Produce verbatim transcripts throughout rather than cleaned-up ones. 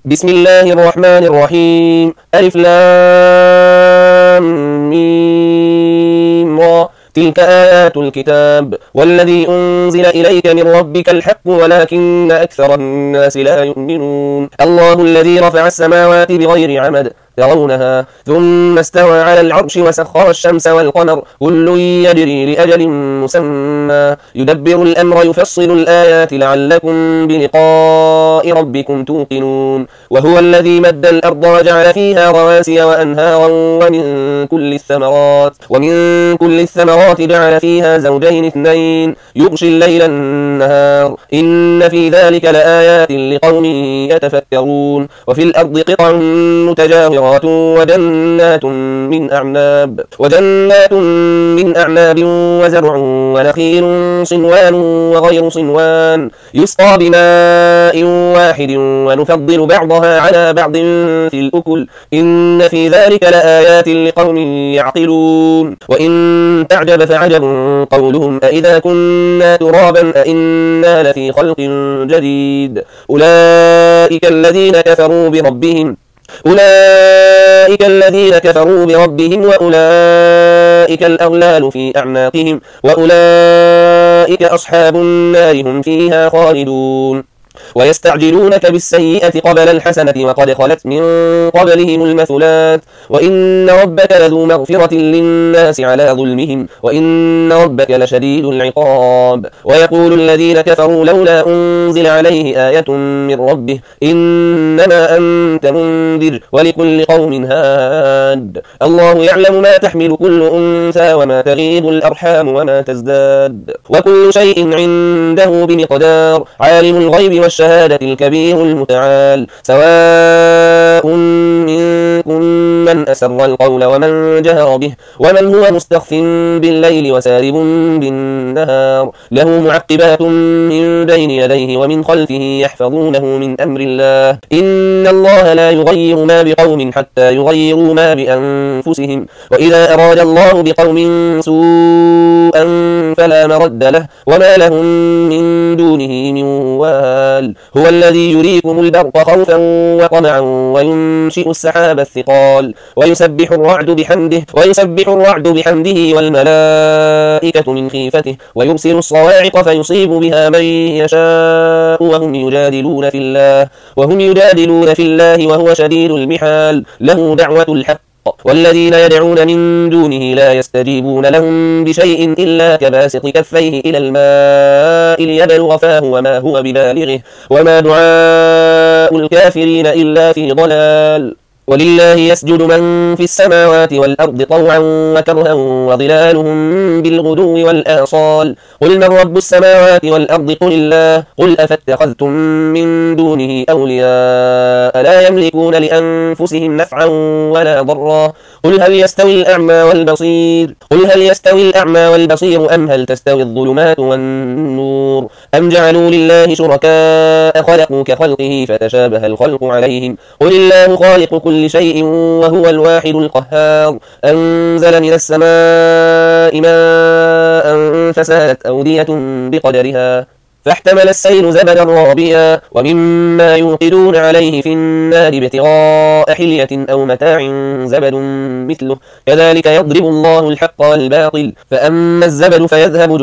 بسم الله الرحمن الرحيم. ألف لام ميم را. تلك آيات الكتاب والذي أنزل إليك من ربك الحق ولكن أكثر الناس لا يؤمنون. الله الذي رفع السماوات بغير عمد ترونها ثم استوى على العرش وسخر الشمس والقمر كل يجري لأجل مسمى يدبر الأمر يفصل الآيات لعلكم بلقاء ربكم توقنون. وهو الذي مد الأرض وجعل فيها رواسي وأنهارا ومن كل الثمرات ومن كل الثمرات جعل فيها زوجين اثنين يغشي الليل النهار إن في ذلك لآيات لقوم يتفكرون. وفي الأرض قطع متجاورات وجنات من أعناب وجنات من أعناب وزرع ونخيل صنوان وغير صنوان يسقى بماء واحد ونفضل بعضها على بعض في الأكل إن في ذلك لآيات لقوم يعقلون. وإن تعجب فعجب قولهم أإذا كنا ترابا أإنا لفي خلق جديد أولئك الذين كفروا بربهم أولئك الذين كفروا بربهم وأولئك الأغلال في أعناقهم وأولئك أصحاب النار هم فيها خالدون. ويستعجلونك بالسيئة قبل الحسنة وقد خلت من قبلهم المثلات وإن ربك لذو مغفرة للناس على ظلمهم وإن ربك لشديد العقاب. ويقول الذين كفروا لولا أنزل عليه آية من ربه إنما أنت منذر ولكل قوم هاد الله يعلم ما تحمل كل أنثى وما تغيض الأرحام وما تزداد وكل شيء عنده بمقدار. عالم الغيب والشهادة الكبير المتعال سواء منكم من أسر القول ومن جهر به ومن هو مستخف بالليل وسارب بالنهار له معقبات من بين يديه ومن خلفه يحفظونه من أمر الله إن الله لا يغير ما بقوم حتى يغيروا ما بأنفسهم وإذا أراد الله بقوم سوءا فلا مرد له وما لهم من دونه من وال. هو الذي يريكم البرق خوفا وطمعا وينشئ السحاب الثقال ويسبح الرعد بحمده ويسبح الرعد بحمده والملائكة من خيفته ويرسل الصواعق فيصيب بها من يشاء وهم يجادلون في الله وهم يجادلون في الله وهو شديد المحال له دعوة الحق والذين يدعون من دونه لا يستجيبون لهم بشيء إلا كباسط كفيه إلى الماء ليبلغ فاه وما هو ببالغه وما دعاء الكافرين إلا في ضلال. ولله يسجد من في السماوات والأرض طوعا وكرها وظلالهم بالغدو والآصال قل من رب السماوات والأرض قل الله قل أفاتخذتم من دونه أولياء لا يملكون لأنفسهم نفعا ولا ضرا قل هل يستوي الأعمى والبصير قل هل يستوي الأعمى والبصير أم هل تستوي الظلمات والنور أم جعلوا لله شركاء خلقوا كخلقه فتشابه الخلق عليهم قل الله خالق كل شيء وهو الواحد القهار أنزل من السماء ماء فسالت أودية بقدرها فاحتمل السيل زبدا رابيا ومما يوقدون عليه في النار ابتغاء حلية أو متاع زبد مثله كذلك يضرب الله الحق والباطل فأما الزبد فيذهب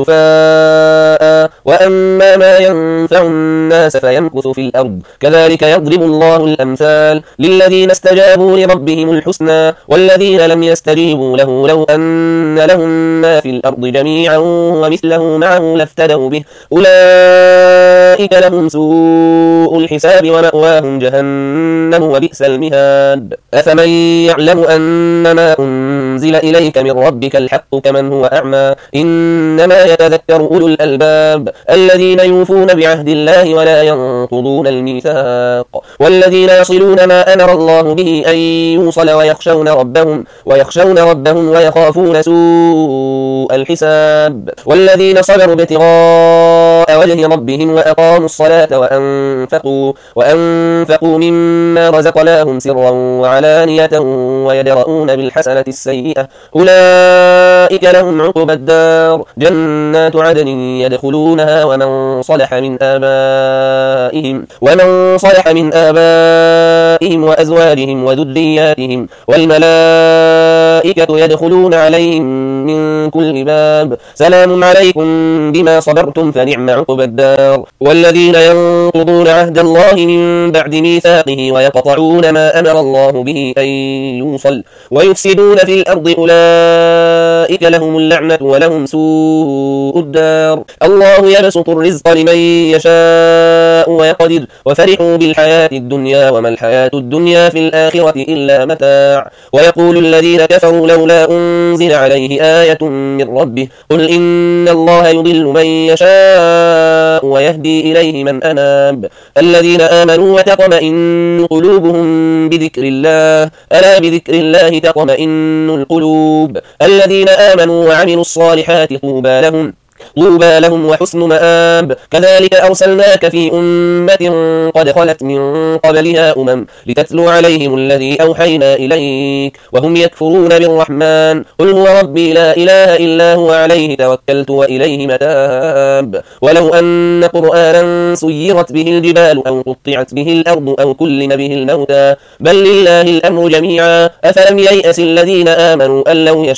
جفاء وأما ما ينفع الناس فيمكث في الأرض كذلك يضرب الله الأمثال للذين استجابوا لربهم الحسنى والذين لم يستجيبوا له لو أن لهم ما في الأرض جميعا ومثله معه لافتدوا به أولئك أولئك لهم سوء الحساب ومأواهم جهنم وبئس المهاد. أفمن يعلم أنما أنزل إليك من ربك الحق كمن هو أعمى إنما يتذكر أولو الألباب الذين يوفون بعهد الله ولا ينقضون الميثاق والذين يصلون ما أمر الله به أن يوصل ويخشون ربهم ويخشون ربهم ويخافون سوء الحساب والذين صبروا ابتغاء وجه ربهم وأقاموا الصلاة وأنفقوا, وأنفقوا مما رزقناهم سرا وعلانية ويدرؤون بالحسنة السيئة سيئة أولئك لهم عقبى الدار جنات عدن يدخلونها ومن صلح من آبائهم ومن صلح من آبائهم وأزواجهم وذرياتهم والملائكة يدخلون عليهم من كل باب سلام عليكم بما صبرتم فنعم عقبى الدار والذين ينقضون عهد الله من بعد ميثاقه ويقطعون ما أمر الله به أن يوصل ويفسدون في الأرض أولئك لهم اللعنة ولهم سوء الدار الله يبسط الرزق لمن يشاء ويقدر وفرحوا بالحياة الدنيا وما الحياة الدنيا في الآخرة إلا متاع ويقول الذين كفروا لولا أنزل عليه آية من ربه قل إن الله يضل من يشاء ويهدي إليه من أناب الذين آمنوا وتطمئن قلوبهم بذكر الله ألا بذكر الله تطمئن القلوب الذين آمنوا وعملوا الصالحات طوبى لهم طوبى لهم وحسن مآب كذلك أرسلناك في أمة قد خلت من قبلها أمم لتتلو عليهم الذي أوحينا إليك وهم يكفرون بالرحمن قل هو ربي لا إله إلا هو عليه توكلت وإليه متاب ولو أن قرآنا سيرت به الجبال أو قطعت به الأرض أو كلم به الموتى بل لله الأمر جميعا أفلم ييأس الذين آمنوا أن لو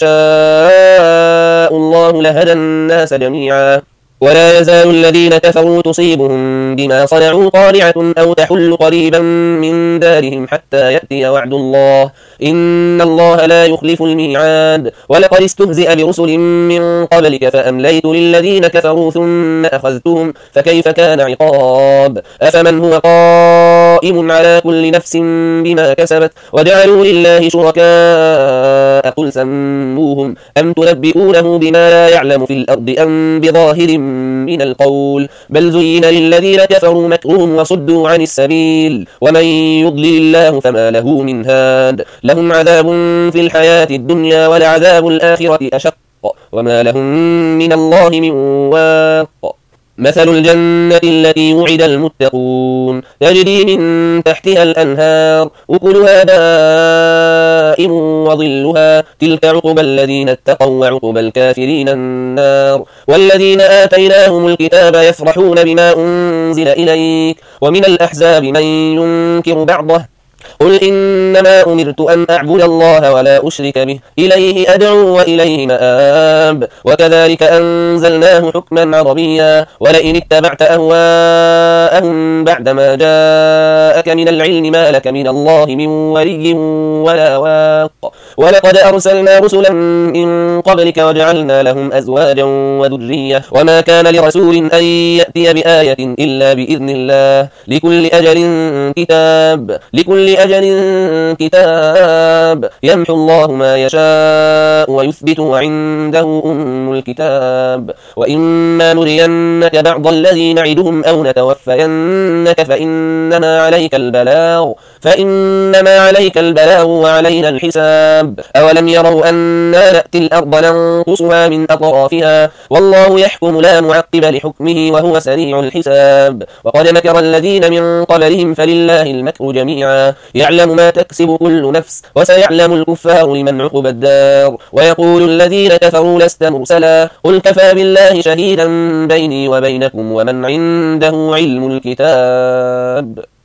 يشاء الله لهدى الناس جميعا ولا يزال الذين كفروا تصيبهم بما صنعوا قارعة أو تحل قريبا من دارهم حتى يأتي وعد الله إن الله لا يخلف الميعاد ولقد استهزئ برسل من قبلك فأمليت للذين كفروا ثم أخذتهم فكيف كان عقاب أفمن هو قائم على كل نفس بما كسبت وجعلوا لله شركاء قل سموهم أم تنبئونه بما لا يعلم في الأرض أم بظاهر من القول بل زين للذين كفروا مكرهم وصدوا عن السبيل ومن يضلل الله فما له من هاد لهم عذاب في الحياة الدنيا ولعذاب الآخرة أشق وما لهم من الله من واق مثل الجنة التي وعد المتقون تجري من تحتها الأنهار أكلها دائم وظلها تلك عقبى الذين اتقوا وعقبى الكافرين النار والذين آتيناهم الكتاب يفرحون بما أنزل إليك ومن الأحزاب من ينكر بعضه قل إنما أمرت أن أعبد الله ولا أشرك به إليه أدعو وإليه مآب وكذلك أنزلناه حكما عربيا ولئن اتبعت أهواءهم بعدما جاءك من العلم ما لك من الله من ولي ولا واق ولقد أرسلنا رسلا من قبلك وجعلنا لهم أزواجا وذرية وما كان لرسول أن يأتي بآية إلا بإذن الله لكل أجل كتاب لكل أجل كتاب يمحو الله ما يشاء ويثبت وعنده أم الكتاب وإما نرينك بعض الذي نعدهم أو نتوفينك فإنما عليك البلاغ فإنما عليك البلاغ وعلينا الحساب أولم يروا أنا نأتي الأرض ننقصها من أطرافها والله يحكم لا معقب لحكمه وهو سريع الحساب وقد مكر الذين من قبلهم فلله المكر جميعا يعلم ما تكسب كل نفس وسيعلم الكفار لمن عقب الدار ويقول الذين كفروا لست مرسلا قل كفى بالله شهيدا بيني وبينكم ومن عنده علم الكتاب